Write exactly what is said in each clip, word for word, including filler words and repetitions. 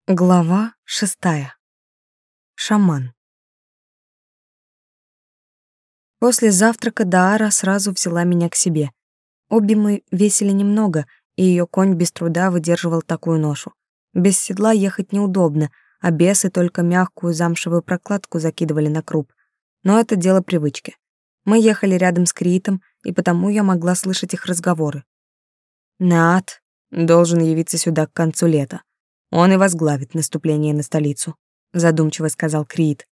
Глава шестая. Шаман. После завтрака Даара сразу взяла меня к себе. Обе мы весили немного, и ее конь без труда выдерживал такую ношу. Без седла ехать неудобно, а бесы только мягкую замшевую прокладку закидывали на круп. Но это дело привычки. Мы ехали рядом с Криитом, и потому я могла слышать их разговоры. Наат должен явиться сюда к концу лета. Он и возглавит наступление на столицу, задумчиво сказал Криит.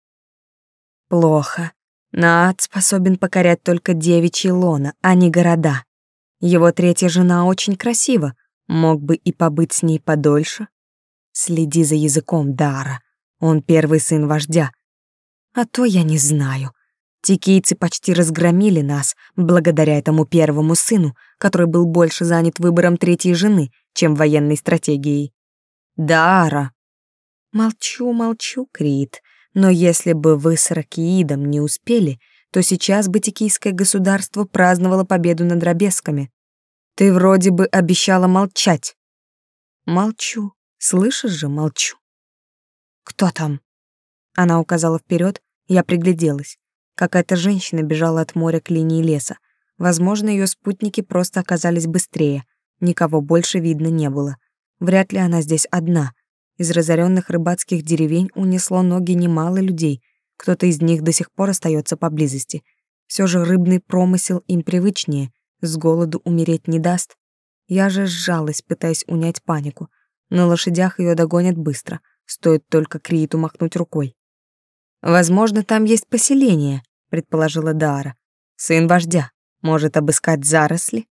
Плохо. Наат способен покорять только девичьи лона, а не города. Его третья жена очень красива, мог бы и побыть с ней подольше. Следи за языком, Даара. Он первый сын вождя. А то я не знаю. Тикийцы почти разгромили нас благодаря этому первому сыну, который был больше занят выбором третьей жены, чем военной стратегией. Даара. Молчу, молчу, Криит, но если бы вы с Ракиидом не успели, то сейчас бы Тикийское государство праздновало победу над Рабесками. Ты вроде бы обещала молчать. Молчу, слышишь же, молчу. Кто там? Она указала вперед, я пригляделась. Какая-то женщина бежала от моря к линии леса. Возможно, ее спутники просто оказались быстрее. Никого больше видно не было. Вряд ли она здесь одна. Из разоренных рыбацких деревень унесло ноги немало людей. Кто-то из них до сих пор остается поблизости. Все же рыбный промысел им привычнее, с голоду умереть не даст. Я же сжалась, пытаясь унять панику. На лошадях ее догонят быстро, стоит только Крииту махнуть рукой. «Возможно, там есть поселение», — предположила Даара. «Сын вождя может обыскать заросли».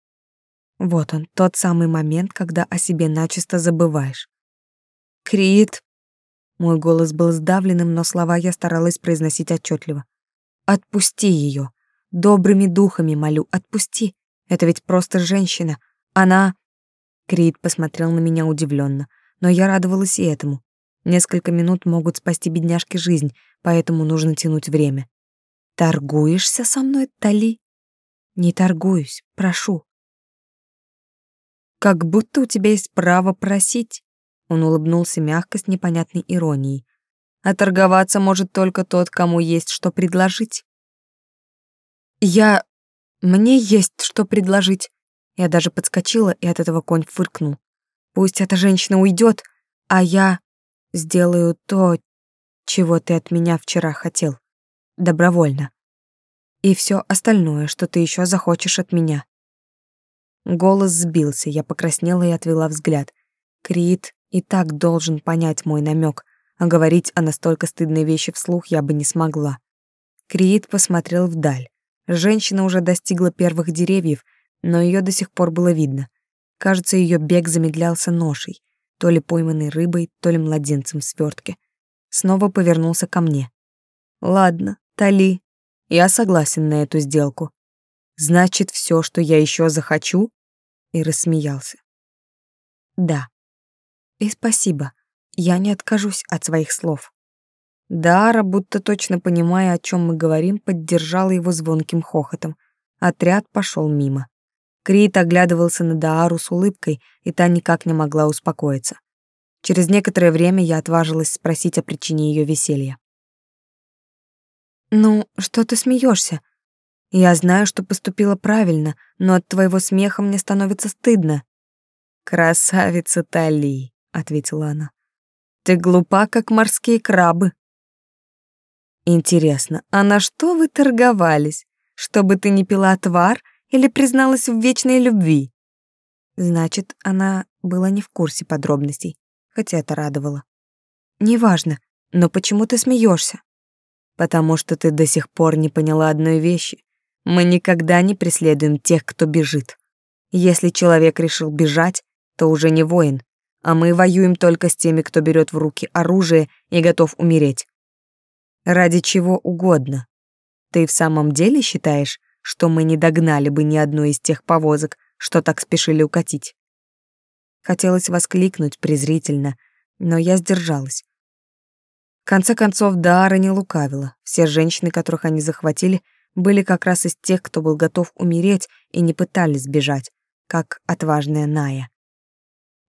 Вот он, тот самый момент, когда о себе начисто забываешь. «Криит!» Мой голос был сдавленным, но слова я старалась произносить отчетливо. «Отпусти ее! Добрыми духами молю, отпусти! Это ведь просто женщина! Она...» Криит посмотрел на меня удивленно, но я радовалась и этому. Несколько минут могут спасти бедняжке жизнь, поэтому нужно тянуть время. «Торгуешься со мной, Тали?» «Не торгуюсь, прошу». «Как будто у тебя есть право просить», — он улыбнулся мягко с непонятной иронией. «А торговаться может только тот, кому есть что предложить». «Я... мне есть что предложить». Я даже подскочила, и от этого конь фыркнул. «Пусть эта женщина уйдет, а я сделаю то, чего ты от меня вчера хотел. Добровольно. И все остальное, что ты еще захочешь от меня». Голос сбился, я покраснела и отвела взгляд. Криит и так должен понять мой намек, а говорить о настолько стыдной вещи вслух я бы не смогла. Криит посмотрел вдаль. Женщина уже достигла первых деревьев, но ее до сих пор было видно. Кажется, ее бег замедлялся ношей, то ли пойманной рыбой, то ли младенцем в свертке. Снова повернулся ко мне. «Ладно, Тали, я согласен на эту сделку. Значит, все, что я еще захочу?» И рассмеялся. «Да. И спасибо. Я не откажусь от своих слов». Даара, будто точно понимая, о чем мы говорим, поддержала его звонким хохотом. Отряд пошел мимо. Криит оглядывался на Даару с улыбкой, и та никак не могла успокоиться. Через некоторое время я отважилась спросить о причине ее веселья. «Ну, что ты смеешься? Я знаю, что поступила правильно, но от твоего смеха мне становится стыдно». «Красавица Тали», — ответила она. «Ты глупа, как морские крабы». «Интересно, а на что вы торговались? Чтобы ты не пила отвар или призналась в вечной любви?» Значит, она была не в курсе подробностей, хотя это радовало. «Неважно, но почему ты смеешься?» «Потому что ты до сих пор не поняла одной вещи. Мы никогда не преследуем тех, кто бежит. Если человек решил бежать, то уже не воин, а мы воюем только с теми, кто берет в руки оружие и готов умереть. Ради чего угодно. Ты в самом деле считаешь, что мы не догнали бы ни одной из тех повозок, что так спешили укатить?» Хотелось воскликнуть презрительно, но я сдержалась. В конце концов, Даара не лукавила. Все женщины, которых они захватили, были как раз из тех, кто был готов умереть и не пытались сбежать, как отважная Ная.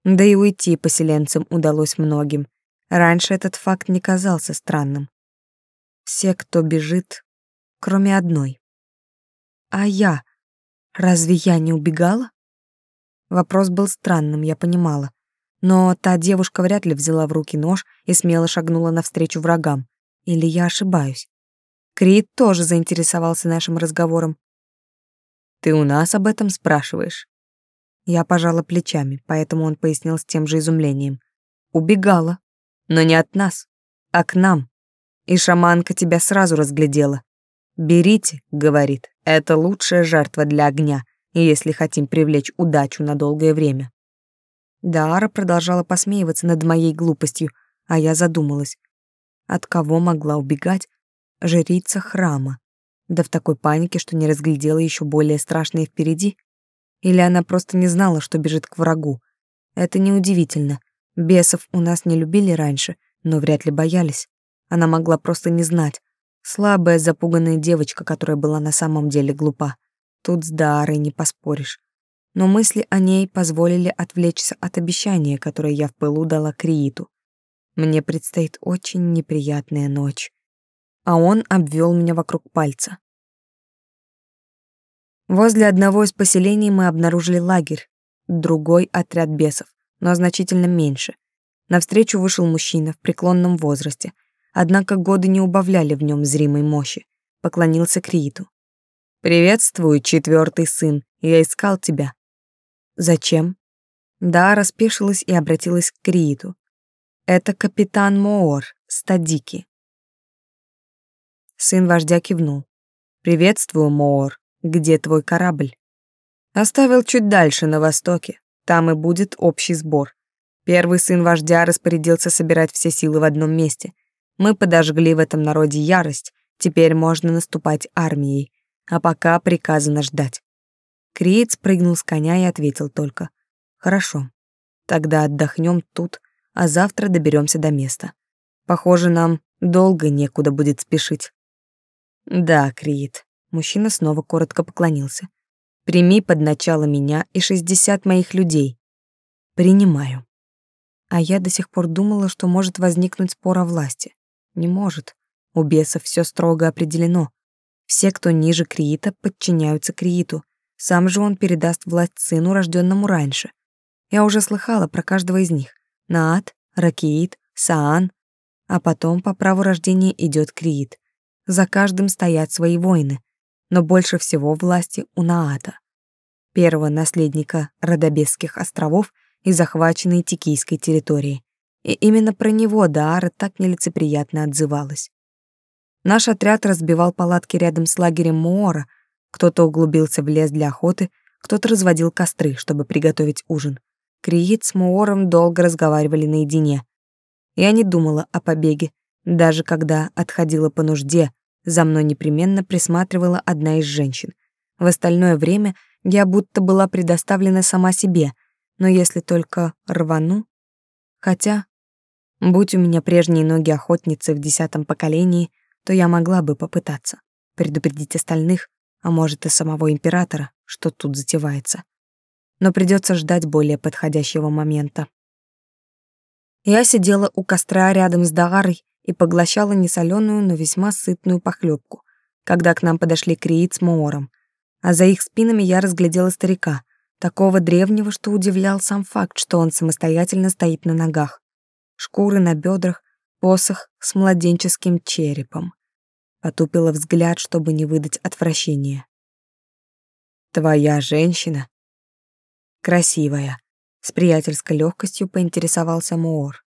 Да и уйти поселенцам удалось многим. Раньше этот факт не казался странным. Все, кто бежит, кроме одной. А я? Разве я не убегала? Вопрос был странным, я понимала. Но та девушка вряд ли взяла в руки нож и смело шагнула навстречу врагам. Или я ошибаюсь? Крид тоже заинтересовался нашим разговором. «Ты у нас об этом спрашиваешь?» Я пожала плечами, поэтому он пояснил с тем же изумлением. «Убегала, но не от нас, а к нам. И шаманка тебя сразу разглядела. «Берите», — говорит, — «это лучшая жертва для огня, если хотим привлечь удачу на долгое время». Даара продолжала посмеиваться над моей глупостью, а я задумалась. От кого могла убегать жрица храма? Да в такой панике, что не разглядела еще более страшное впереди? Или она просто не знала, что бежит к врагу? Это неудивительно. Бесов у нас не любили раньше, но вряд ли боялись. Она могла просто не знать. Слабая, запуганная девочка, которая была на самом деле глупа. Тут с Даарой не поспоришь. Но мысли о ней позволили отвлечься от обещания, которое я в пылу дала Крииту. Мне предстоит очень неприятная ночь. А он обвел меня вокруг пальца. Возле одного из поселений мы обнаружили лагерь, другой отряд бесов, но значительно меньше. Навстречу вышел мужчина в преклонном возрасте, однако годы не убавляли в нем зримой мощи. Поклонился Крииту. «Приветствую, четвертый сын, я искал тебя». «Зачем?» Даара спешилась и обратилась к Крииту. «Это капитан Моор, Стадики». Сын вождя кивнул. «Приветствую, Моор. Где твой корабль?» «Оставил чуть дальше, на востоке. Там и будет общий сбор. Первый сын вождя распорядился собирать все силы в одном месте. Мы подожгли в этом народе ярость. Теперь можно наступать армией. А пока приказано ждать». Криит спрыгнул с коня и ответил только: «Хорошо. Тогда отдохнем тут, а завтра доберемся до места. Похоже, нам долго некуда будет спешить». «Да, Криит». Мужчина снова коротко поклонился. «Прими под начало меня и шестьдесят моих людей». «Принимаю». А я до сих пор думала, что может возникнуть спор о власти. Не может. У бесов все строго определено. Все, кто ниже Криита, подчиняются Крииту. Сам же он передаст власть сыну, рожденному раньше. Я уже слыхала про каждого из них. Наат, Ракиит, Саан. А потом по праву рождения идет Криит. За каждым стоят свои воины. Но больше всего власти у Наата, первого наследника Родобесских островов и захваченной Тикийской территории. И именно про него Даара так нелицеприятно отзывалась. Наш отряд разбивал палатки рядом с лагерем Моора, кто-то углубился в лес для охоты, кто-то разводил костры, чтобы приготовить ужин. Криит с Моором долго разговаривали наедине. Я не думала о побеге, даже когда отходила по нужде, за мной непременно присматривала одна из женщин. В остальное время я будто была предоставлена сама себе, но если только рвану... Хотя, будь у меня прежние ноги охотницы в десятом поколении, то я могла бы попытаться предупредить остальных, а может и самого императора, что тут затевается. Но придется ждать более подходящего момента. Я сидела у костра рядом с Даарой и поглощала несоленую, но весьма сытную похлебку, когда к нам подошли Криит с Моором. А за их спинами я разглядела старика, такого древнего, что удивлял сам факт, что он самостоятельно стоит на ногах. Шкуры на бедрах, посох с младенческим черепом. Потупила взгляд, чтобы не выдать отвращения. «Твоя женщина?» «Красивая», — с приятельской легкостью поинтересовался Моор.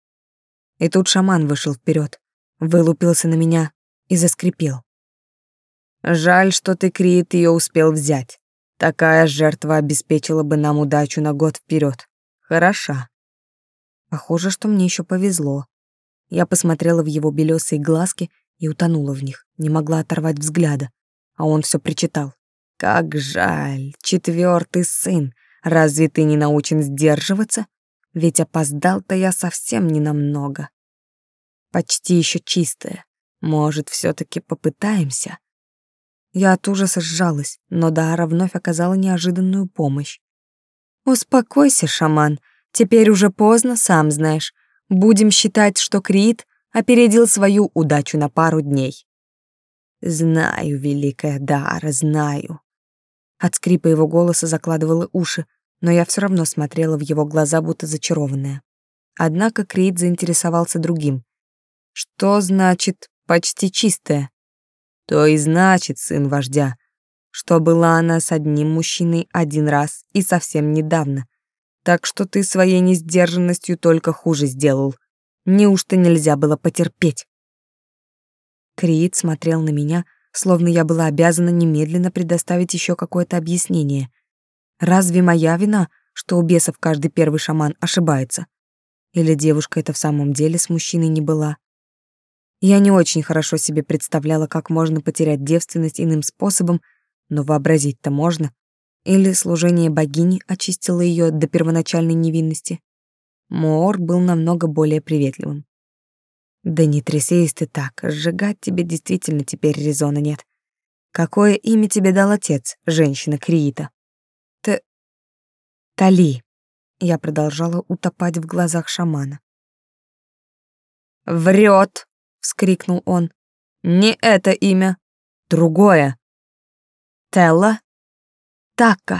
И тут шаман вышел вперед, вылупился на меня и заскрипел. «Жаль, что ты, Криит, ее успел взять. Такая жертва обеспечила бы нам удачу на год вперед. Хороша». Похоже, что мне еще повезло. Я посмотрела в его белесые глазки и утонула в них, не могла оторвать взгляда. А он все причитал. «Как жаль, четвертый сын, разве ты не научен сдерживаться? Ведь опоздал-то я совсем ненамного. Почти еще чистая. Может, все-таки попытаемся?» Я от ужаса сжалась, но Даара вновь оказала неожиданную помощь. «Успокойся, шаман, Теперь уже поздно, сам знаешь. Будем считать, что Крит опередил свою удачу на пару дней. Знаю, великая Даара, знаю. От скрипа его голоса закладывало уши, но я все равно смотрела в его глаза, будто зачарованная. Однако Крит заинтересовался другим. Что значит «почти чистая»? То и значит, сын вождя, что была она с одним мужчиной один раз и совсем недавно. Так что ты своей несдержанностью только хуже сделал. Неужто нельзя было потерпеть? Крит смотрел на меня, словно я была обязана немедленно предоставить еще какое-то объяснение. Разве моя вина, что у бесов каждый первый шаман ошибается? Или девушка эта в самом деле с мужчиной не была? Я не очень хорошо себе представляла, как можно потерять девственность иным способом, но вообразить-то можно. Или служение богини очистило ее до первоначальной невинности. Моор был намного более приветливым. Да не трясись ты так, сжигать тебе действительно теперь резона нет. Какое имя тебе дал отец, женщина Криита? Т... Тали. Я продолжала утопать в глазах шамана. Врет! Вскрикнул он. Не это имя, другое. Телла? Така.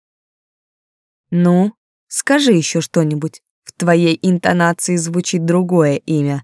Ну, скажи еще что-нибудь. В твоей интонации звучит другое имя.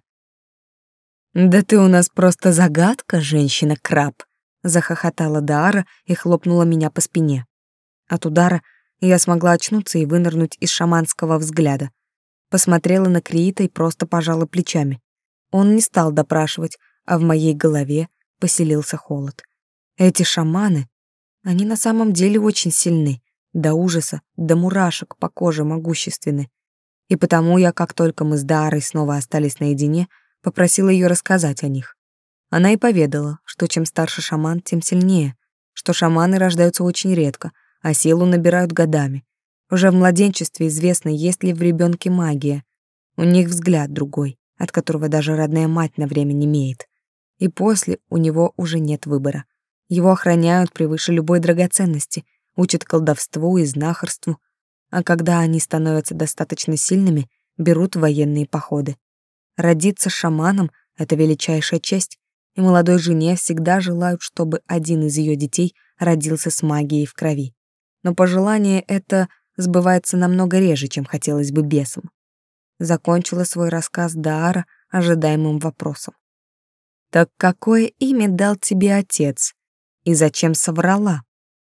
Да ты у нас просто загадка, женщина-краб, захохотала Даара и хлопнула меня по спине. От удара я смогла очнуться и вынырнуть из шаманского взгляда. Посмотрела на Криита и просто пожала плечами. Он не стал допрашивать, а в моей голове поселился холод. Эти шаманы, они на самом деле очень сильны, до ужаса, до мурашек по коже могущественны. И потому я, как только мы с Даарой снова остались наедине, попросила ее рассказать о них. Она и поведала, что чем старше шаман, тем сильнее, что шаманы рождаются очень редко, а силу набирают годами. Уже в младенчестве известно, есть ли в ребенке магия. У них взгляд другой, от которого даже родная мать на время немеет. И после у него уже нет выбора. Его охраняют превыше любой драгоценности, учат колдовству и знахарству, а когда они становятся достаточно сильными, берут в военные походы. Родиться шаманом — это величайшая честь, и молодой жене всегда желают, чтобы один из ее детей родился с магией в крови. Но пожелание это сбывается намного реже, чем хотелось бы бесам. Закончила свой рассказ Даара ожидаемым вопросом. «Так какое имя дал тебе отец? И зачем соврала?»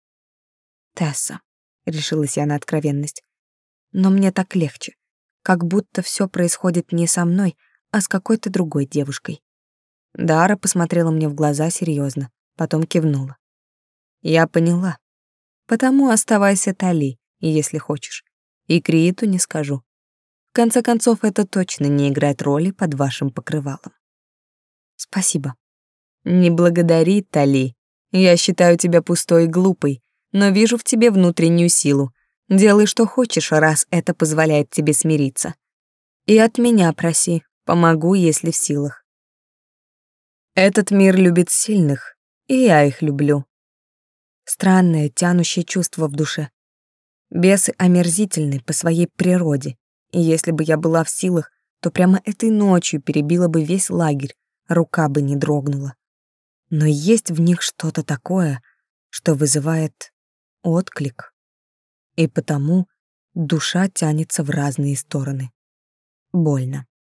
«Тесса», — решилась я на откровенность. «Но мне так легче, как будто все происходит не со мной, а с какой-то другой девушкой». Даара посмотрела мне в глаза серьезно, потом кивнула. «Я поняла. Потому оставайся Тали, если хочешь. И Крииту не скажу. В конце концов, это точно не играет роли под вашим покрывалом». «Спасибо». «Не благодари, Тали. Я считаю тебя пустой и глупой, но вижу в тебе внутреннюю силу. Делай, что хочешь, раз это позволяет тебе смириться. И от меня проси, помогу, если в силах. Этот мир любит сильных, и я их люблю». Странное, тянущее чувство в душе. Бесы омерзительны по своей природе, и если бы я была в силах, то прямо этой ночью перебила бы весь лагерь, рука бы не дрогнула. Но есть в них что-то такое, что вызывает отклик. И потому душа тянется в разные стороны. Больно.